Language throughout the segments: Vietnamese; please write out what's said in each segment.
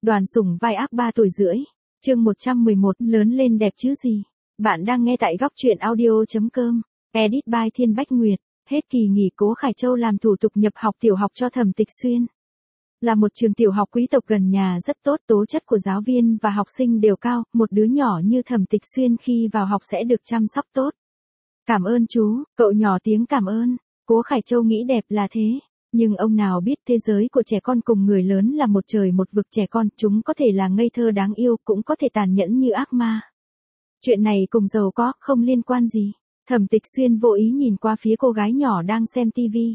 Đoàn Sủng vai ác 3 tuổi rưỡi. Chương 111, lớn lên đẹp chứ gì. Bạn đang nghe tại góc truyện audio.com. Edit by Thiên Bách Nguyệt. Hết kỳ nghỉ Cố Khải Châu làm thủ tục nhập học tiểu học cho Thẩm Tịch Xuyên. Là một trường tiểu học quý tộc gần nhà rất tốt, tố chất của giáo viên và học sinh đều cao, một đứa nhỏ như Thẩm Tịch Xuyên khi vào học sẽ được chăm sóc tốt. Cảm ơn chú, cậu nhỏ tiếng cảm ơn. Cố Khải Châu nghĩ đẹp là thế. Nhưng ông nào biết thế giới của trẻ con cùng người lớn là một trời một vực. Trẻ con, chúng có thể là ngây thơ đáng yêu, cũng có thể tàn nhẫn như ác ma. Chuyện này cùng giàu có, không liên quan gì. Thẩm Tịch Xuyên vô ý nhìn qua phía cô gái nhỏ đang xem tivi.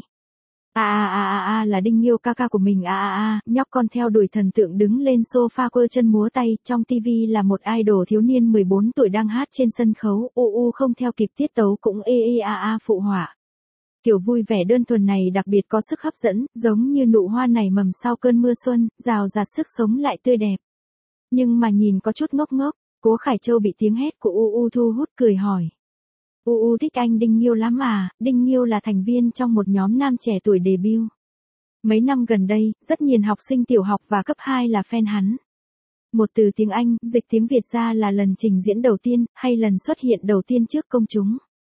Là Đinh Nghiêu ca ca của mình. Nhóc con theo đuổi thần tượng đứng lên sofa quơ chân múa tay, trong tivi là một idol thiếu niên 14 tuổi đang hát trên sân khấu, không theo kịp tiết tấu cũng phụ họa. Kiểu vui vẻ đơn thuần này đặc biệt có sức hấp dẫn, giống như nụ hoa nảy mầm sau cơn mưa xuân, rào rạt sức sống lại tươi đẹp. Nhưng mà nhìn có chút ngốc ngốc, Cố Khải Châu bị tiếng hét của thu hút, cười hỏi. Thích anh Đinh Nghiêu lắm à? Đinh Nghiêu là thành viên trong một nhóm nam trẻ tuổi debut. Mấy năm gần đây, rất nhiều học sinh tiểu học và cấp 2 là fan hắn. Một từ tiếng Anh, dịch tiếng Việt ra là lần trình diễn đầu tiên, hay lần xuất hiện đầu tiên trước công chúng.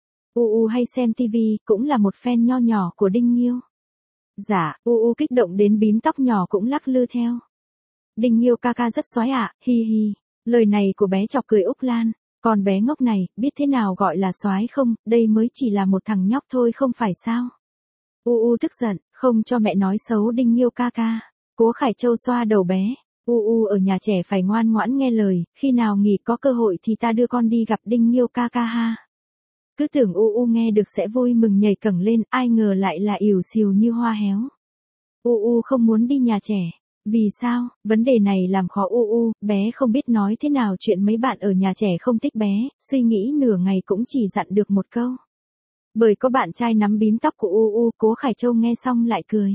Hay xem TV, cũng là một fan nho nhỏ của Đinh Nghiêu. Dạ, kích động đến bím tóc nhỏ cũng lắc lư theo. Đinh Nghiêu ca ca rất xoái ạ, hi hi. Lời này của bé chọc cười Úc Lan. Còn bé ngốc này, biết thế nào gọi là xoái không, đây mới chỉ là một thằng nhóc thôi không phải sao. Tức giận, không cho mẹ nói xấu Đinh Nghiêu ca ca. Cố Khải Châu xoa đầu bé. Ở nhà trẻ phải ngoan ngoãn nghe lời, khi nào nghỉ có cơ hội thì ta đưa con đi gặp Đinh Nghiêu ca ca ha. Cứ tưởng nghe được sẽ vui mừng nhảy cẫng lên, ai ngờ lại là ỉu xìu như hoa héo. Không muốn đi nhà trẻ. Vì sao? Vấn đề này làm khó bé không biết nói thế nào chuyện mấy bạn ở nhà trẻ không thích bé, suy nghĩ nửa ngày cũng chỉ dặn được một câu. Bởi có bạn trai nắm bím tóc của Cố Khải Châu nghe xong lại cười.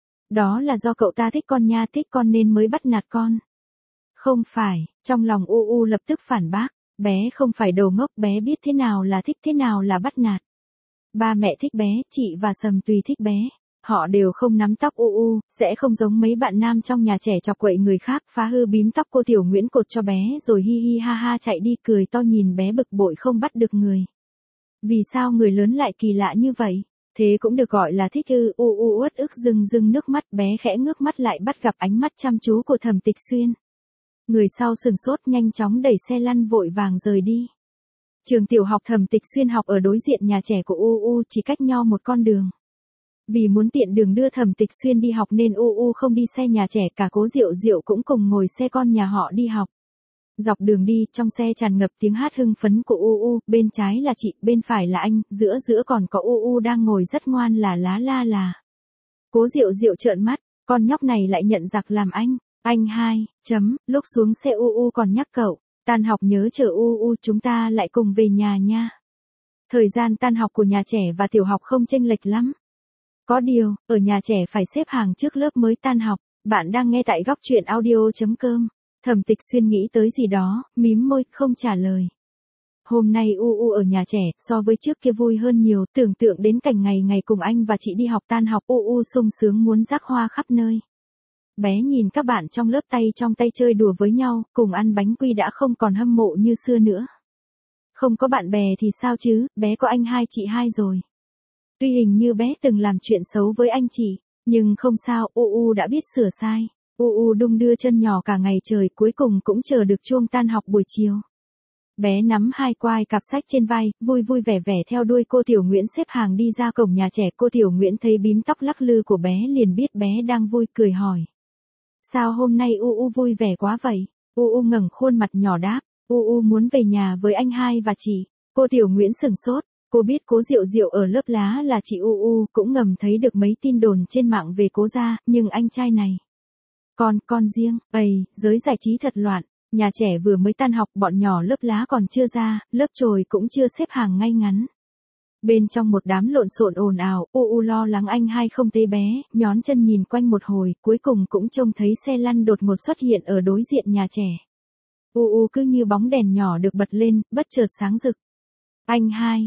Đó là do cậu ta thích con nha, thích con nên mới bắt nạt con. Không phải, trong lòng lập tức phản bác, bé không phải đầu ngốc, bé biết thế nào là thích, thế nào là bắt nạt. Ba mẹ thích bé, chị và Sầm Tùy thích bé. Họ đều không nắm tóc sẽ không giống mấy bạn nam trong nhà trẻ chọc quậy người khác, phá hư bím tóc cô Tiểu Nguyễn cột cho bé rồi hi hi ha ha chạy đi, cười to nhìn bé bực bội không bắt được người. Vì sao người lớn lại kỳ lạ như vậy? Thế cũng được gọi là thích ư? Uất ức rưng nước mắt, bé khẽ ngước mắt lại bắt gặp ánh mắt chăm chú của Thẩm Tịch Xuyên. Người sau sừng sốt nhanh chóng đẩy xe lăn vội vàng rời đi. Trường tiểu học Thẩm Tịch Xuyên học ở đối diện nhà trẻ của chỉ cách nhau một con đường. Vì muốn tiện đường đưa Thẩm Tịch Xuyên đi học nên không đi xe nhà trẻ, cả Cố Diệu Diệu cũng cùng ngồi xe con nhà họ đi học. Dọc đường đi, trong xe tràn ngập tiếng hát hưng phấn của bên trái là chị, bên phải là anh, giữa còn có đang ngồi rất ngoan là lá. Cố Diệu Diệu trợn mắt, con nhóc này lại nhận giặc làm anh. Anh hai, lúc xuống xe còn nhắc cậu, tan học nhớ chờ chúng ta lại cùng về nhà nha. Thời gian tan học của nhà trẻ và tiểu học không chênh lệch lắm. Có điều, ở nhà trẻ phải xếp hàng trước lớp mới tan học. Bạn đang nghe tại góc truyện audio.com. Thẩm Tịch Xuyên nghĩ tới gì đó, mím môi, không trả lời. Hôm nay ở nhà trẻ, so với trước kia vui hơn nhiều, tưởng tượng đến cảnh ngày cùng anh và chị đi học tan học, sung sướng muốn rắc hoa khắp nơi. Bé nhìn các bạn trong lớp tay trong tay chơi đùa với nhau, cùng ăn bánh quy đã không còn hâm mộ như xưa nữa. Không có bạn bè thì sao chứ, bé có anh hai chị hai rồi. Tuy hình như bé từng làm chuyện xấu với anh chị, nhưng không sao, đã biết sửa sai. Đung đưa chân nhỏ cả ngày trời, cuối cùng cũng chờ được chuông tan học buổi chiều. Bé nắm hai quai cặp sách trên vai, vui vẻ theo đuôi cô Tiểu Nguyễn xếp hàng đi ra cổng nhà trẻ. Cô Tiểu Nguyễn thấy bím tóc lắc lư của bé liền biết bé đang vui, cười hỏi. Sao hôm nay vui vẻ quá vậy? Ngẩng khuôn mặt nhỏ đáp, muốn về nhà với anh hai và chị. Cô Tiểu Nguyễn sửng sốt. Cô biết Cố Diệu Diệu ở lớp lá là chị cũng ngầm thấy được mấy tin đồn trên mạng về Cố gia, nhưng anh trai này. Con riêng, giới giải trí thật loạn, nhà trẻ vừa mới tan học, bọn nhỏ lớp lá còn chưa ra, lớp chồi cũng chưa xếp hàng ngay ngắn. Bên trong một đám lộn xộn ồn ào, lo lắng anh hai không thấy bé, nhón chân nhìn quanh một hồi, cuối cùng cũng trông thấy xe lăn đột ngột xuất hiện ở đối diện nhà trẻ. Cứ như bóng đèn nhỏ được bật lên, bất chợt sáng rực. Anh hai,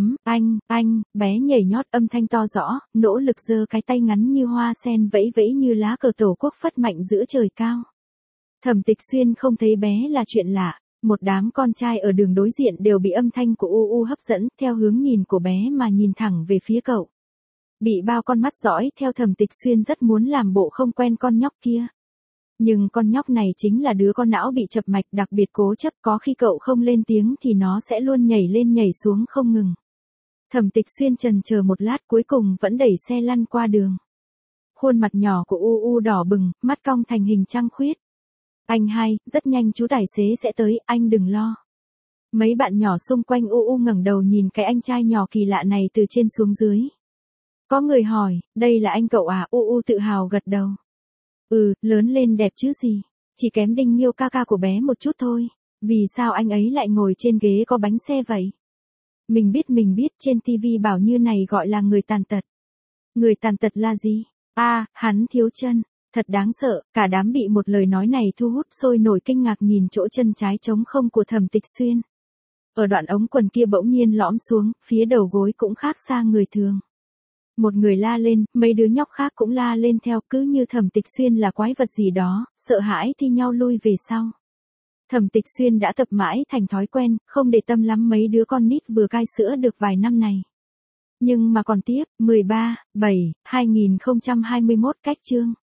anh, bé nhảy nhót âm thanh to rõ, nỗ lực giơ cái tay ngắn như hoa sen vẫy như lá cờ tổ quốc phất mạnh giữa trời cao. Thẩm Tịch Xuyên không thấy bé là chuyện lạ, một đám con trai ở đường đối diện đều bị âm thanh của UU hấp dẫn, theo hướng nhìn của bé mà nhìn thẳng về phía cậu. Bị bao con mắt dõi theo Thẩm Tịch Xuyên rất muốn làm bộ không quen con nhóc kia. Nhưng con nhóc này chính là đứa con não bị chập mạch đặc biệt cố chấp, có khi cậu không lên tiếng thì nó sẽ luôn nhảy lên nhảy xuống không ngừng. Thẩm Tịch Xuyên chần chờ một lát cuối cùng vẫn đẩy xe lăn qua đường. Khuôn mặt nhỏ của UU đỏ bừng, mắt cong thành hình trăng khuyết. Anh hai, rất nhanh chú tài xế sẽ tới, anh đừng lo. Mấy bạn nhỏ xung quanh UU ngẩng đầu nhìn cái anh trai nhỏ kỳ lạ này từ trên xuống dưới. Có người hỏi, đây là anh cậu à? UU tự hào gật đầu. Ừ, lớn lên đẹp chứ gì. Chỉ kém Đinh Nghiêu ca ca của bé một chút thôi. Vì sao anh ấy lại ngồi trên ghế có bánh xe vậy? Mình biết trên TV bảo như này gọi là người tàn tật. Người tàn tật là gì? À, hắn thiếu chân. Thật đáng sợ, cả đám bị một lời nói này thu hút sôi nổi kinh ngạc nhìn chỗ chân trái trống không của Thẩm Tịch Xuyên. Ở đoạn ống quần kia bỗng nhiên lõm xuống, phía đầu gối cũng khác xa người thường. Một người la lên, mấy đứa nhóc khác cũng la lên theo, cứ như Thẩm Tịch Xuyên là quái vật gì đó, sợ hãi thi nhau lui về sau. Thẩm Tịch Xuyên đã tập mãi thành thói quen, không để tâm lắm mấy đứa con nít vừa cai sữa được vài năm này. Nhưng mà còn tiếp, 13/7/2021 cách chương.